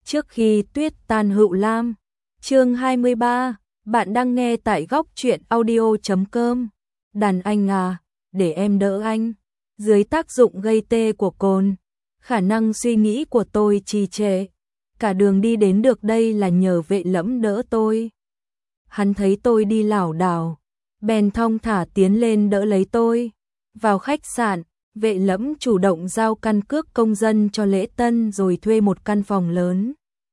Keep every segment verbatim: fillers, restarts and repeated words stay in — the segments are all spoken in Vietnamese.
Trước khi tuyết tan hữu lam. Chương hai mươi ba, bạn đang nghe tại góc truyện audio chấm com. Đàn anh à, để em đỡ anh. Dưới tác dụng gây tê của cồn, khả năng suy nghĩ của tôi trì trệ. Cả đường đi đến được đây là nhờ Vệ Lẫm đỡ tôi. Hắn thấy tôi đi lảo đảo, bèn thong thả tiến lên đỡ lấy tôi. Vào khách sạn, Vệ Lẫm chủ động giao căn cước công dân cho lễ tân rồi thuê một căn phòng lớn.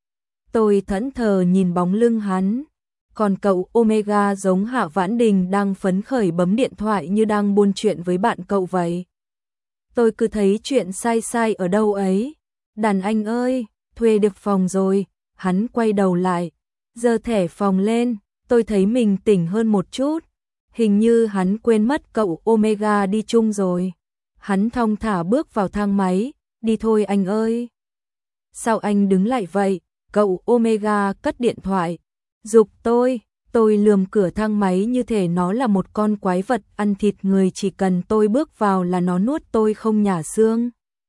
Tôi thẫn thờ nhìn bóng lưng hắn, còn cậu Omega giống Hạ Vãn Đình đang phấn khởi bấm điện thoại như đang buôn chuyện với bạn cậu vậy. Tôi cứ thấy chuyện sai sai ở đâu ấy. Đàn anh ơi, thuê được phòng rồi. Hắn quay đầu lại, giơ thẻ phòng lên. Tôi thấy mình tỉnh hơn một chút. Hình như hắn quên mất cậu Omega đi chung rồi. Hắn thong thả bước vào thang máy. Đi thôi anh ơi. Sao anh đứng lại vậy? Cậu Omega cất điện thoại, giục tôi. Tôi lườm cửa thang máy như thể nó là một con quái vật ăn thịt người, chỉ cần tôi bước vào là nó nuốt tôi không nhả xương.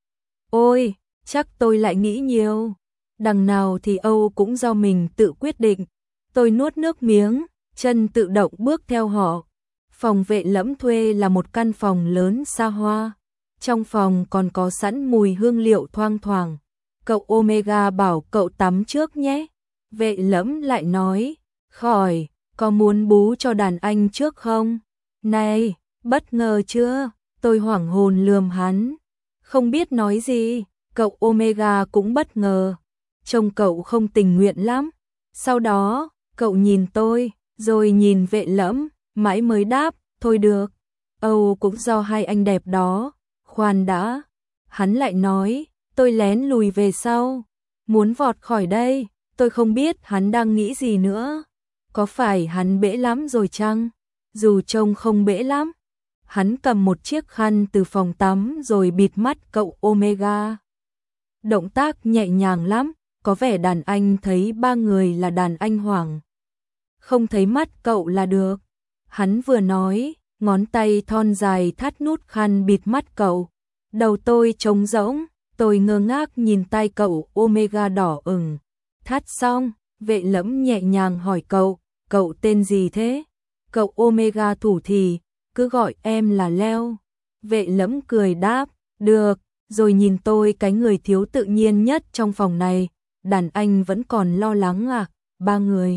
Ôi, chắc tôi lại nghĩ nhiều. Đằng nào thì Âu cũng do mình tự quyết định. Tôi nuốt nước miếng, chân tự động bước theo họ. Phòng Vệ Lẫm thuê là một căn phòng lớn xa hoa. Trong phòng còn có sẵn mùi hương liệu thoang thoảng. Cậu Omega bảo cậu tắm trước nhé. Vệ Lẫm lại nói, khỏi, có muốn bú cho đàn anh trước không? Này, bất ngờ chưa? Tôi hoảng hồn lườm hắn, không biết nói gì. Cậu Omega cũng bất ngờ, trông cậu không tình nguyện lắm. Sau đó, cậu nhìn tôi, rồi nhìn Vệ Lẫm, mãi mới đáp, thôi được. Âu cũng do hai anh đẹp đó. Khoan đã, hắn lại nói. Tôi lén lùi về sau, muốn vọt khỏi đây. Tôi không biết hắn đang nghĩ gì nữa. Có phải hắn bể lắm rồi chăng? Dù trông không bể lắm. Hắn cầm một chiếc khăn từ phòng tắm rồi bịt mắt cậu Omega. Động tác nhẹ nhàng lắm, có vẻ đàn anh thấy ba người là đàn anh hoảng. Không thấy mắt cậu là được. Hắn vừa nói, ngón tay thon dài thắt nút khăn bịt mắt cậu. Đầu tôi trống rỗng. Tôi ngơ ngác nhìn tay cậu Omega đỏ ửng. Thắt xong, Vệ Lẫm nhẹ nhàng hỏi cậu, cậu tên gì thế? Cậu Omega thủ thì, cứ gọi em là Leo. Vệ Lẫm cười đáp, được, rồi nhìn tôi, cái người thiếu tự nhiên nhất trong phòng này. Đàn anh vẫn còn lo lắng à? Ba người.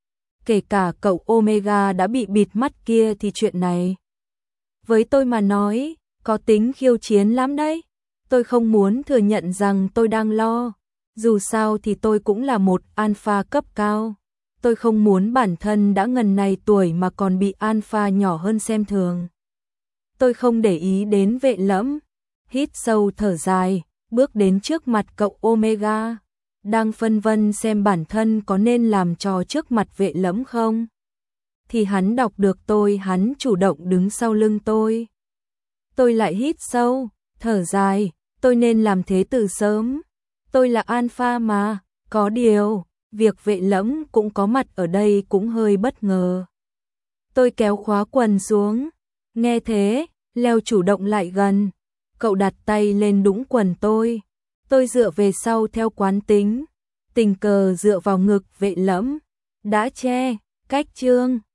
Kể cả cậu Omega đã bị bịt mắt kia thì chuyện này, với tôi mà nói, có tính khiêu chiến lắm đấy. Tôi không muốn thừa nhận rằng tôi đang lo. Dù sao thì tôi cũng là một alpha cấp cao. Tôi không muốn bản thân đã ngần này tuổi mà còn bị alpha nhỏ hơn xem thường. Tôi không để ý đến Vệ Lẫm. Hít sâu thở dài, bước đến trước mặt cậu Omega. Đang phân vân xem bản thân có nên làm trò trước mặt Vệ Lẫm không. Thì hắn đọc được tôi, hắn chủ động đứng sau lưng tôi. Tôi lại hít sâu, thở dài. Tôi nên làm thế từ sớm. Tôi là alpha mà. Có điều, việc Vệ Lẫm cũng có mặt ở đây cũng hơi bất ngờ. Tôi kéo khóa quần xuống. Nghe thế, Leo chủ động lại gần. Cậu đặt tay lên đũng quần tôi. Tôi dựa về sau theo quán tính. Tình cờ dựa vào ngực Vệ Lẫm. Đã che, cách chương.